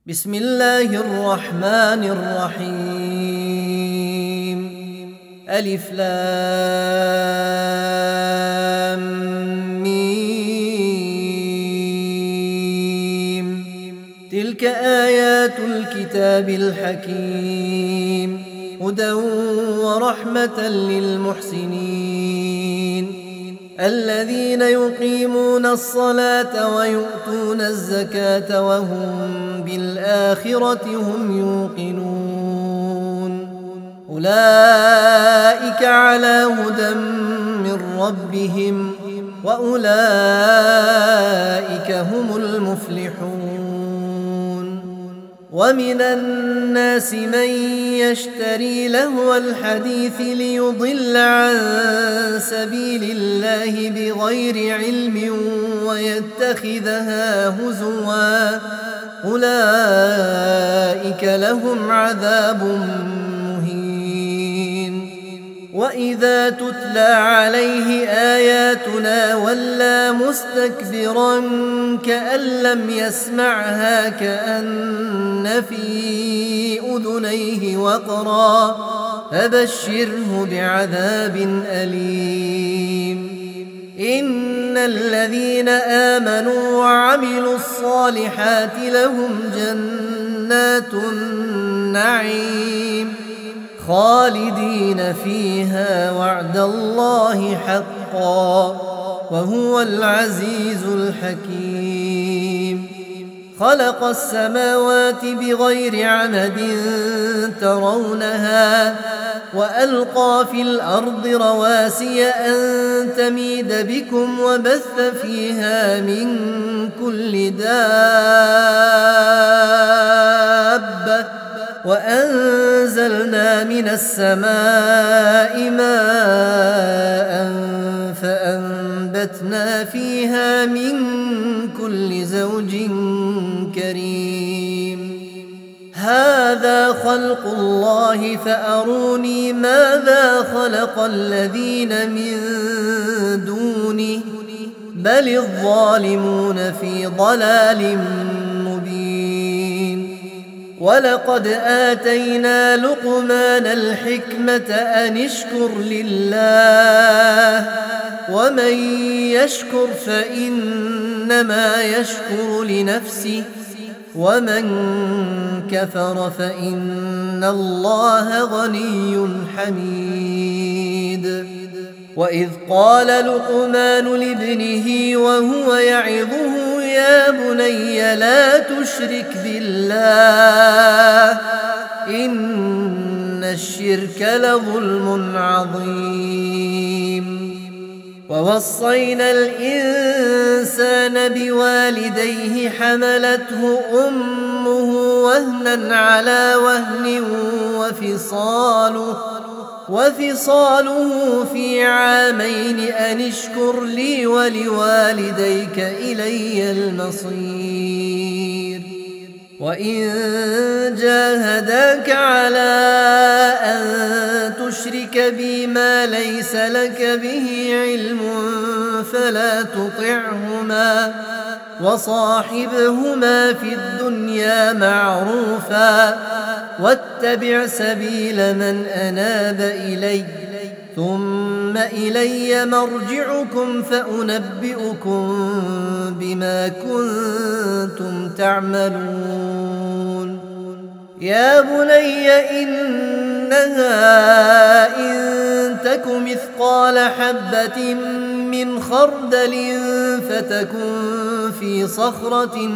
بسم الله الرحمن الرحيم. ألف لام ميم. تلك آيات الكتاب الحكيم، هدى ورحمة للمحسنين الذين يقيمون الصلاة ويؤتون الزكاة وهم بالآخرة هم يوقنون. أولئك على هدى من ربهم وأولئك هم المفلحون. ومن الناس من يشتري لهو الحديث ليضل عن سبيل الله بغير علم ويتخذها هزوا، أولئك لهم عذاب مهين. وإذا تتلى عليه آياتنا ولى مستكبرا كأن لم يسمعها كأن في أذنيه وقرا، فبشره بعذاب أليم. إن الذين آمنوا وعملوا الصالحات لهم جنات النعيم خالدين فيها وعد الله حقا وهو العزيز الحكيم. خلق السماوات بغير عمد ترونها وألقى في الأرض رواسي أن تميد بكم وبث فيها من كل دابة وأنزلنا من السماء ماء فأنبتنا فيها من كل زوج كريم. هذا خلق الله فأروني ماذا خلق الذين من دونه بل الظالمون في ضلال مبين. ولقد آتينا لقمان الحكمة أن اشكر لله ومن يشكر فإنما يشكر لنفسه ومن كفر فإن الله غني حميد. وإذ قال لقمان لابنه وهو يعظه يا بني لا تشرك بالله إن الشرك لظلم عظيم. ووصينا الإنسان بوالديه حملته أمه وهنا على وهن وفصاله في عامين أن اشكر لي ولوالديك إلي المصير. وإن جاهداك على أن تشرك بي ما ليس لك به علم فلا تطعهما وصاحبهما في الدنيا معروفا واتبع سبيل من أناب إلي ثم إلي مرجعكم فأنبئكم بما كنتم تعملون. يا بني إنها إن تك مثقال حبة من خردل فتكن في صخرة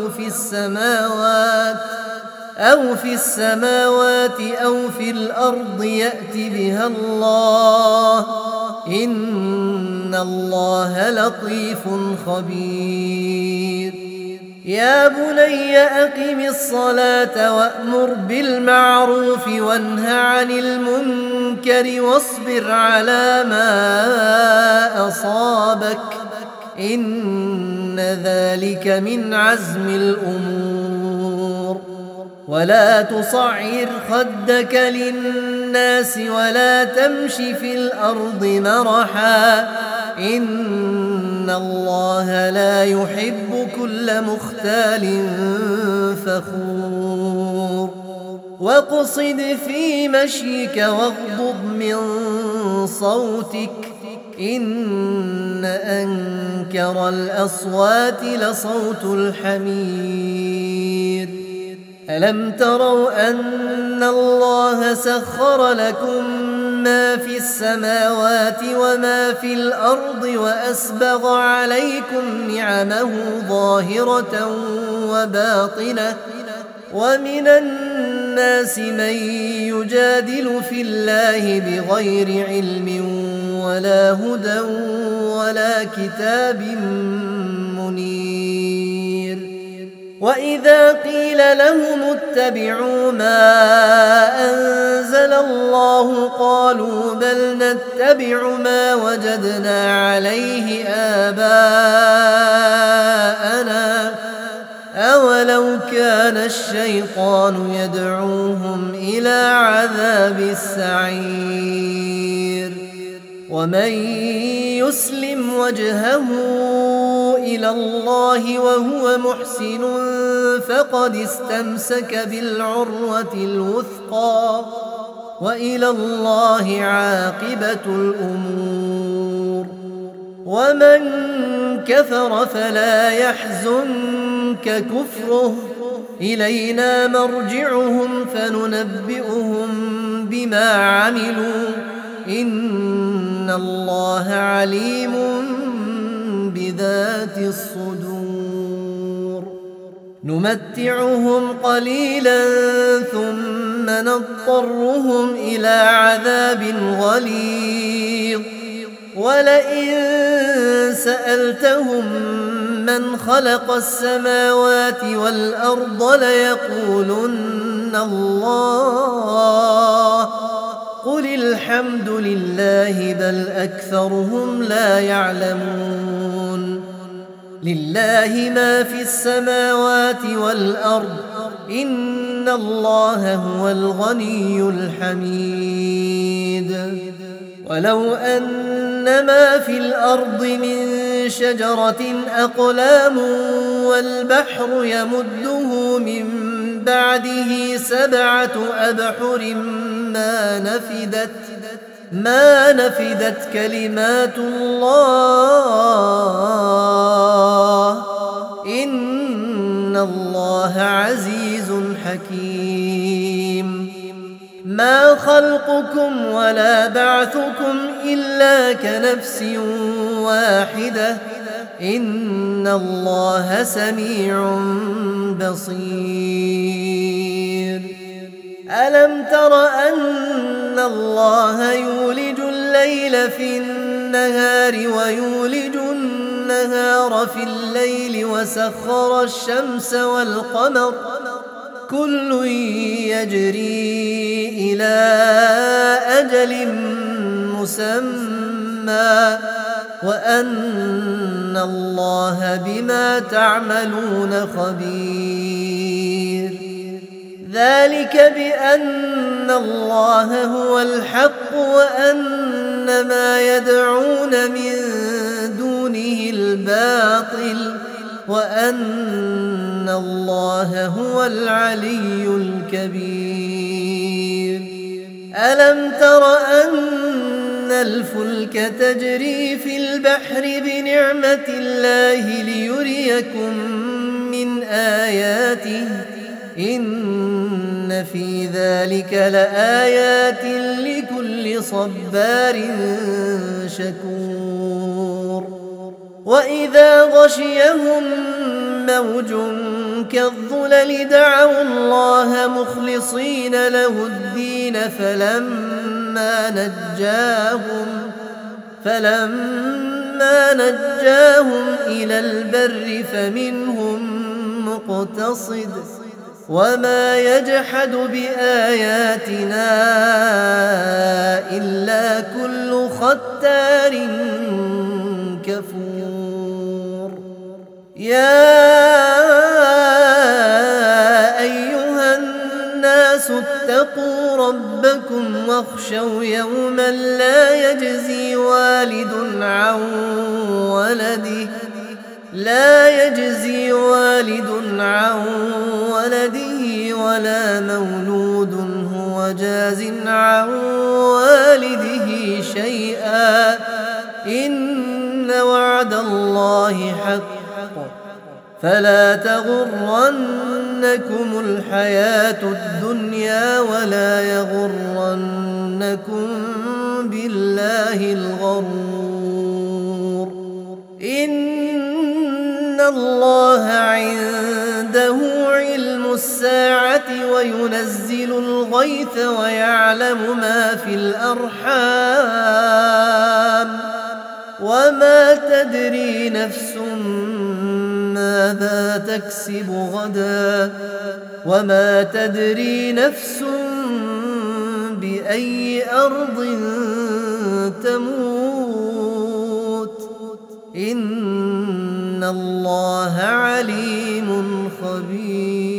أو في السماوات أو في الأرض يأت بها الله إن الله لطيف خبير. يا بني أقم الصلاة وأمر بالمعروف وانه عن المنكر واصبر على ما أصابك إن ذلك من عزم الأمور. ولا تصعر خدك للناس ولا تمش في الأرض مرحا إن إن الله لا يحب كل مختال فخور واقصد في مشيك واغضض من صوتك إن أنكر الأصوات لصوت الحمير ألم تروا أن الله سخر لكم ما في السماوات وما في الأرض وأسبغ عليكم نعمه ظاهرة وباطنة ومن الناس من يجادل في الله بغير علم ولا هدى ولا كتاب منير وإذا قيل لهم اتبعوا ما أنزل الله قالوا بل نتبع ما وجدنا عليه آباءنا أولو كان الشيطان يدعوهم إلى عذاب السعير ومن يسلم وجهه إلى الله وهو محسن فقد استمسك بالعروة الوثقى وإلى الله عاقبة الأمور ومن كفر فلا يحزنك كفره إلينا مرجعهم فننبئهم بما عملوا إن الله عليم بذات الصدور نمتعهم قليلا ثم نضطرهم إلى عذاب غليظ ولئن سألتهم من خلق السماوات والأرض ليقولن الله قل الحمد لله بل أكثرهم لا يعلمون لله ما في السماوات والأرض إن الله هو الغني الحميد ولو أن ما في الأرض من شجرة أقلام والبحر يمده من بعده 7 أبحر ما نفدت كلمات الله إن الله عزيز حكيم ما خلقكم ولا بعثكم إلا كنفس واحدة إن الله سميع بصير ألم تر أن الله يولج الليل في النهار ويولج النهار في الليل وسخر الشمس والقمر كل يجري إلى أجل مسمى وأن الله بما تعملون خبير ذلك بأن الله هو الحق وأن ما يدعون من دونه الباطل وأن الله هو العلي الكبير ألم تر أن الفلك تجري في البحر بنعمة الله ليريكم من آياته إن في ذلك لآيات لكل صبار شكور وإذا غشيهم موج كالظلل دعوا الله مخلصين له الدين فلما نجاهم إلى البر فمنهم مقتصد وما يجحد بآياتنا إلا كل ختار كفور يا أيها الناس الناس اتقوا ربكم واخشوا يوما لا يجزي والد عن ولده ولا مولود هو جاز عن والده شيئا إن وعد الله حق فلا تغرنكم الحياة الدنيا ولا يغرنكم بالله الغرور إن الله عنده علم الساعة وينزل الغيث ويعلم ما في الأرحام وما تدري نفس ماذا تكسب غدا وما تدري نفس بأي أرض تموت إن الله عليم خبير.